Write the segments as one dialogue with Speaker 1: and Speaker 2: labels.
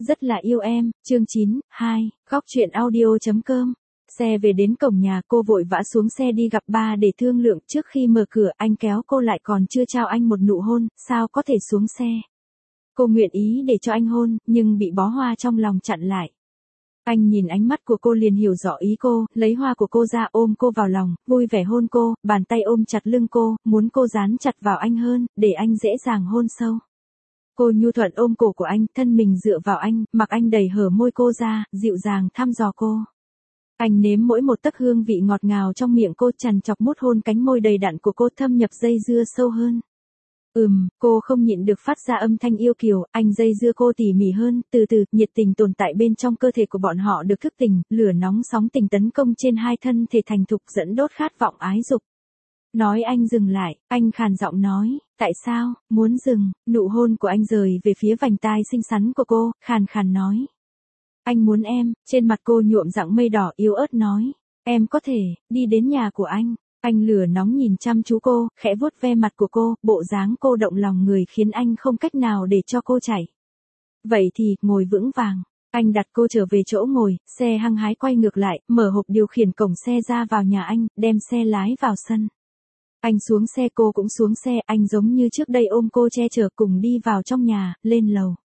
Speaker 1: Rất là yêu em, chương 9, 2, góc truyện audio.com. Xe về đến cổng nhà, cô vội vã xuống xe đi gặp ba để thương lượng. Trước khi mở cửa, anh kéo cô lại, còn chưa trao anh một nụ hôn, sao có thể xuống xe. Cô nguyện ý để cho anh hôn, nhưng bị bó hoa trong lòng chặn lại. Anh nhìn ánh mắt của cô liền hiểu rõ ý cô, lấy hoa của cô ra, ôm cô vào lòng, vui vẻ hôn cô, bàn tay ôm chặt lưng cô, muốn cô dán chặt vào anh hơn, để anh dễ dàng hôn sâu. Cô nhu thuận ôm cổ của anh, thân mình dựa vào anh, mặc anh đẩy hở môi cô ra, dịu dàng thăm dò cô. Anh nếm mỗi một tấc hương vị ngọt ngào trong miệng cô, chằn chọc mút hôn cánh môi đầy đặn của cô, thâm nhập dây dưa sâu hơn. Cô không nhịn được phát ra âm thanh yêu kiều, anh dây dưa cô tỉ mỉ hơn, từ từ, nhiệt tình tồn tại bên trong cơ thể của bọn họ được thức tỉnh, lửa nóng sóng tình tấn công trên hai thân thể thành thục, dẫn đốt khát vọng ái dục. Nói anh dừng lại, anh khàn giọng nói, tại sao, muốn dừng, nụ hôn của anh rời về phía vành tai xinh xắn của cô, khàn khàn nói. Anh muốn em, trên mặt cô nhuộm dạng mây đỏ yếu ớt nói, em có thể, đi đến nhà của anh. Anh lửa nóng nhìn chăm chú cô, khẽ vuốt ve mặt của cô, bộ dáng cô động lòng người khiến anh không cách nào để cho cô chạy. Vậy thì, ngồi vững vàng. Anh đặt cô trở về chỗ ngồi, xe hăng hái quay ngược lại, mở hộp điều khiển cổng xe ra vào nhà anh, đem xe lái vào sân. Anh xuống xe, cô cũng xuống xe, anh giống như trước đây ôm cô che chở, cùng đi vào trong nhà, lên lầu.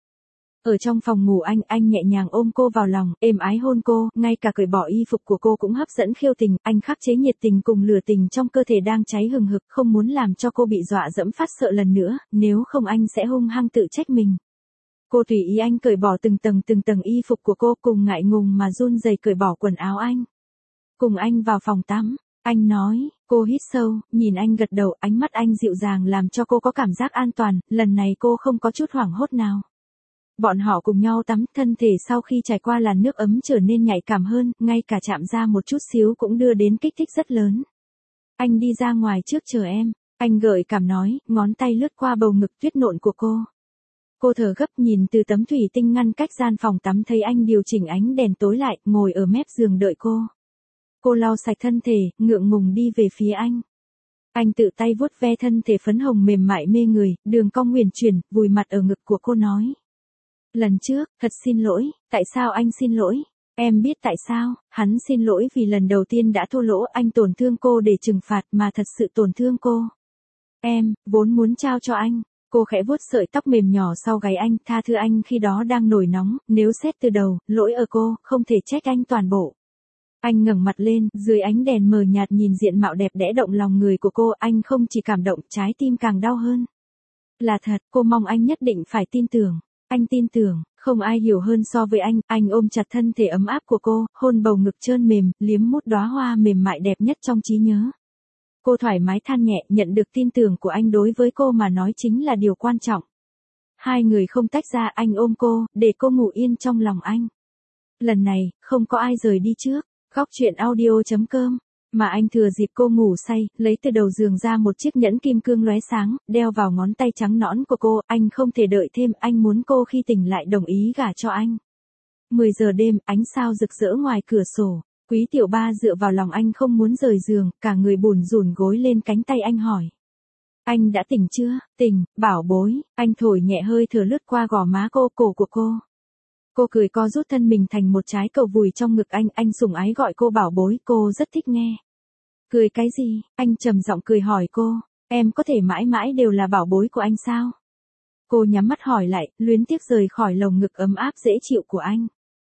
Speaker 1: Ở trong phòng ngủ anh nhẹ nhàng ôm cô vào lòng, êm ái hôn cô, ngay cả cởi bỏ y phục của cô cũng hấp dẫn khiêu tình, anh khắc chế nhiệt tình cùng lửa tình trong cơ thể đang cháy hừng hực, không muốn làm cho cô bị dọa dẫm phát sợ lần nữa, nếu không anh sẽ hung hăng tự trách mình. Cô tùy ý anh cởi bỏ từng tầng y phục của cô, cùng ngại ngùng mà run rẩy cởi bỏ quần áo anh. Cùng anh vào phòng tắm, anh nói, cô hít sâu, nhìn anh gật đầu, ánh mắt anh dịu dàng làm cho cô có cảm giác an toàn, lần này cô không có chút hoảng hốt nào. Bọn họ cùng nhau tắm, thân thể sau khi trải qua làn nước ấm trở nên nhạy cảm hơn, ngay cả chạm ra một chút xíu cũng đưa đến kích thích rất lớn. Anh đi ra ngoài trước chờ em, anh gợi cảm nói, ngón tay lướt qua bầu ngực tuyết nộn của cô. Cô thở gấp nhìn từ tấm thủy tinh ngăn cách gian phòng tắm thấy anh điều chỉnh ánh đèn tối lại, ngồi ở mép giường đợi cô. Cô lau sạch thân thể, ngượng ngùng đi về phía anh. Anh tự tay vuốt ve thân thể phấn hồng mềm mại mê người, đường cong huyền chuyển, vùi mặt ở ngực của cô nói. Lần trước, thật xin lỗi, tại sao anh xin lỗi? Em biết tại sao, hắn xin lỗi vì lần đầu tiên đã thô lỗ, anh tổn thương cô để trừng phạt mà thật sự tổn thương cô. Em, vốn muốn trao cho anh. Cô khẽ vuốt sợi tóc mềm nhỏ sau gáy anh, tha thứ anh khi đó đang nổi nóng, nếu xét từ đầu, lỗi ở cô, không thể trách anh toàn bộ. Anh ngẩng mặt lên, dưới ánh đèn mờ nhạt nhìn diện mạo đẹp đẽ động lòng người của cô, anh không chỉ cảm động, trái tim càng đau hơn. Là thật, cô mong anh nhất định phải tin tưởng. Anh tin tưởng, không ai hiểu hơn so với anh ôm chặt thân thể ấm áp của cô, hôn bầu ngực trơn mềm, liếm mút đóa hoa mềm mại đẹp nhất trong trí nhớ. Cô thoải mái than nhẹ, nhận được tin tưởng của anh đối với cô mà nói chính là điều quan trọng. Hai người không tách ra, anh ôm cô, để cô ngủ yên trong lòng anh. Lần này, không có ai rời đi trước, góc truyện audio.com. Mà anh thừa dịp cô ngủ say, lấy từ đầu giường ra một chiếc nhẫn kim cương lóe sáng, đeo vào ngón tay trắng nõn của cô, anh không thể đợi thêm, anh muốn cô khi tỉnh lại đồng ý gả cho anh. 10 giờ đêm, ánh sao rực rỡ ngoài cửa sổ, Quý Tiểu Ba dựa vào lòng anh không muốn rời giường, cả người bủn rủn gối lên cánh tay anh hỏi. Anh đã tỉnh chưa? Tỉnh, bảo bối, anh thổi nhẹ hơi thở lướt qua gò má cô, cổ của cô. Cô cười co rút thân mình thành một trái cầu vùi trong ngực anh sủng ái gọi cô bảo bối, cô rất thích nghe. Cười cái gì? Anh trầm giọng cười hỏi cô, em có thể mãi mãi đều là bảo bối của anh sao? Cô nhắm mắt hỏi lại, luyến tiếc rời khỏi lồng ngực ấm áp dễ chịu của anh.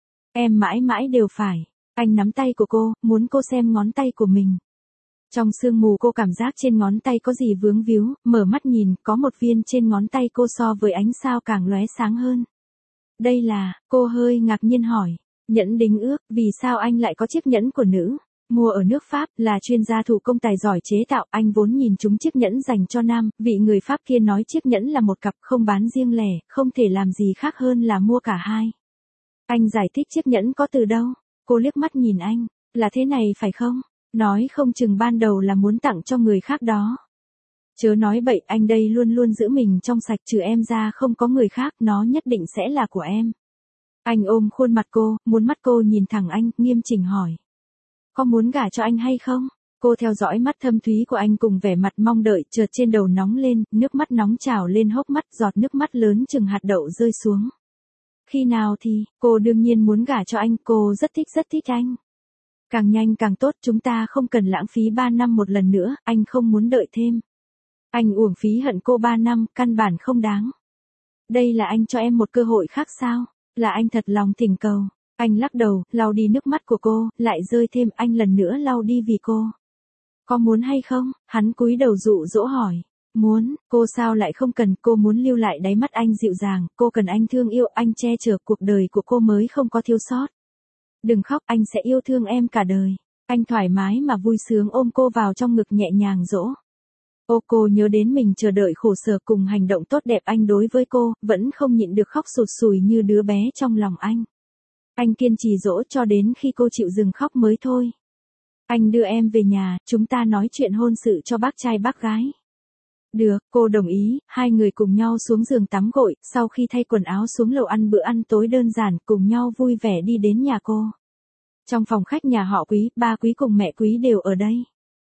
Speaker 1: Em mãi mãi đều phải. Anh nắm tay của cô, muốn cô xem ngón tay của mình. Trong sương mù cô cảm giác trên ngón tay có gì vướng víu, mở mắt nhìn, có một viên trên ngón tay cô so với ánh sao càng lóe sáng hơn. Đây là, cô hơi ngạc nhiên hỏi, nhẫn đính ước, vì sao anh lại có chiếc nhẫn của nữ? Mua ở nước Pháp, là chuyên gia thủ công tài giỏi chế tạo, anh vốn nhìn chúng chiếc nhẫn dành cho nam, vị người Pháp kia nói chiếc nhẫn là một cặp không bán riêng lẻ, không thể làm gì khác hơn là mua cả hai. Anh giải thích chiếc nhẫn có từ đâu? Cô liếc mắt nhìn anh, là thế này phải không? Nói không chừng ban đầu là muốn tặng cho người khác đó. Chớ nói bậy, anh đây luôn luôn giữ mình trong sạch, trừ em ra không có người khác, nó nhất định sẽ là của em. Anh ôm khuôn mặt cô, muốn mắt cô nhìn thẳng anh, nghiêm chỉnh hỏi. Có muốn gả cho anh hay không? Cô theo dõi mắt thâm thúy của anh cùng vẻ mặt mong đợi, chợt trên đầu nóng lên, nước mắt nóng trào lên hốc mắt, giọt nước mắt lớn chừng hạt đậu rơi xuống. Khi nào thì, cô đương nhiên muốn gả cho anh, cô rất thích anh. Càng nhanh càng tốt, chúng ta không cần lãng phí 3 năm một lần nữa, anh không muốn đợi thêm. Anh uổng phí hận cô 3 năm, căn bản không đáng. Đây là anh cho em một cơ hội khác sao? Là anh thật lòng thỉnh cầu. Anh lắc đầu, lau đi nước mắt của cô, lại rơi thêm, anh lần nữa lau đi vì cô. Có muốn hay không? Hắn cúi đầu dụ dỗ hỏi. Muốn, cô sao lại không cần, cô muốn lưu lại đáy mắt anh dịu dàng, cô cần anh thương yêu, anh che chở, cuộc đời của cô mới không có thiếu sót. Đừng khóc, anh sẽ yêu thương em cả đời. Anh thoải mái mà vui sướng ôm cô vào trong ngực nhẹ nhàng dỗ. Ô, cô nhớ đến mình chờ đợi khổ sở cùng hành động tốt đẹp anh đối với cô, vẫn không nhịn được khóc sụt sùi như đứa bé trong lòng anh. Anh kiên trì dỗ cho đến khi cô chịu dừng khóc mới thôi. Anh đưa em về nhà, chúng ta nói chuyện hôn sự cho bác trai bác gái. Được, cô đồng ý, hai người cùng nhau xuống giường tắm gội, sau khi thay quần áo xuống lầu ăn bữa ăn tối đơn giản, cùng nhau vui vẻ đi đến nhà cô. Trong phòng khách nhà họ Quý, ba Quý cùng mẹ Quý đều ở đây.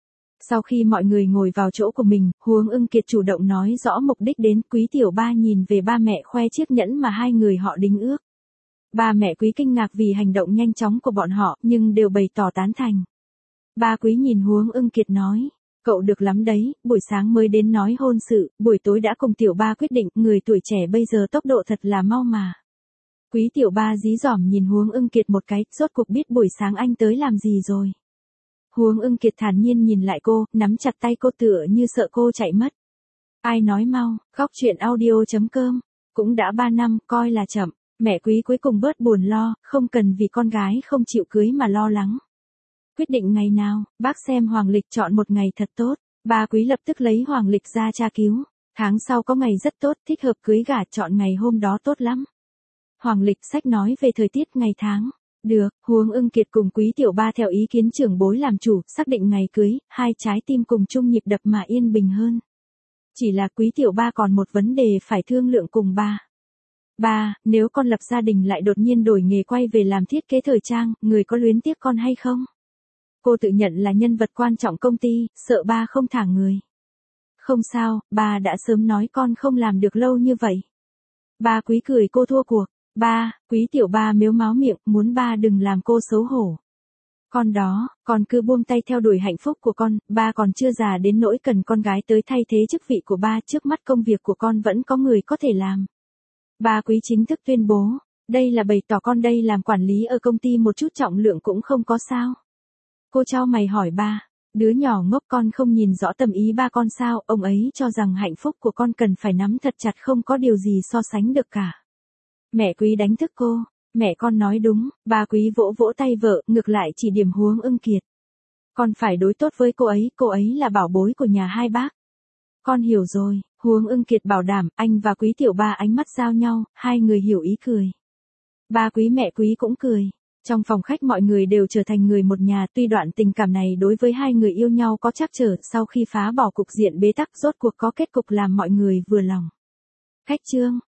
Speaker 1: Sau khi mọi người ngồi vào chỗ của mình, Huống Ưng Kiệt chủ động nói rõ mục đích đến, Quý tiểu ba nhìn về ba mẹ khoe chiếc nhẫn mà hai người họ đính ước. Ba mẹ Quý kinh ngạc vì hành động nhanh chóng của bọn họ, nhưng đều bày tỏ tán thành. Ba Quý nhìn Huống Ưng Kiệt nói, cậu được lắm đấy, buổi sáng mới đến nói hôn sự, buổi tối đã cùng tiểu ba quyết định, người tuổi trẻ bây giờ tốc độ thật là mau mà. Quý tiểu ba dí dỏm nhìn Huống Ưng Kiệt một cái, rốt cuộc biết buổi sáng anh tới làm gì rồi. Huống Ưng Kiệt thản nhiên nhìn lại cô, nắm chặt tay cô tựa như sợ cô chạy mất. Ai nói mau, góc chuyện audio.com. Cũng đã 3 năm, coi là chậm. Mẹ Quý cuối cùng bớt buồn lo, không cần vì con gái không chịu cưới mà lo lắng. Quyết định ngày nào, bác xem hoàng lịch chọn một ngày thật tốt. Ba Quý lập tức lấy hoàng lịch ra tra cứu. Tháng sau có ngày rất tốt, thích hợp cưới gả, chọn ngày hôm đó tốt lắm. Hoàng lịch sách nói về thời tiết ngày tháng. Được, Huống Ưng Kiệt cùng Quý tiểu ba theo ý kiến trưởng bối làm chủ, xác định ngày cưới, hai trái tim cùng chung nhịp đập mà yên bình hơn. Chỉ là Quý tiểu ba còn một vấn đề phải thương lượng cùng ba. Ba, nếu con lập gia đình lại đột nhiên đổi nghề quay về làm thiết kế thời trang, người có luyến tiếc con hay không? Cô tự nhận là nhân vật quan trọng công ty, sợ ba không thả người. Không sao, ba đã sớm nói con không làm được lâu như vậy. Ba Quý cười cô thua cuộc. Ba, Quý tiểu ba mếu máo miệng, muốn ba đừng làm cô xấu hổ. Con đó, con cứ buông tay theo đuổi hạnh phúc của con, ba còn chưa già đến nỗi cần con gái tới thay thế chức vị của ba, trước mắt công việc của con vẫn có người có thể làm. Ba Quý chính thức tuyên bố, đây là bày tỏ con đây làm quản lý ở công ty một chút trọng lượng cũng không có sao. Cô chau mày hỏi ba, đứa nhỏ ngốc con không nhìn rõ tâm ý ba con sao, ông ấy cho rằng hạnh phúc của con cần phải nắm thật chặt không có điều gì so sánh được cả. Mẹ Quý đánh thức cô, mẹ con nói đúng, ba Quý vỗ vỗ tay vợ, ngược lại chỉ điểm Huống Ưng Kiệt. Con phải đối tốt với cô ấy là bảo bối của nhà hai bác. Con hiểu rồi, Huống Ưng Kiệt bảo đảm, anh và Quý tiểu ba ánh mắt giao nhau, hai người hiểu ý cười. Ba Quý mẹ Quý cũng cười. Trong phòng khách mọi người đều trở thành người một nhà, tuy đoạn tình cảm này đối với hai người yêu nhau có trắc trở, sau khi phá bỏ cục diện bế tắc rốt cuộc có kết cục làm mọi người vừa lòng. Khách chương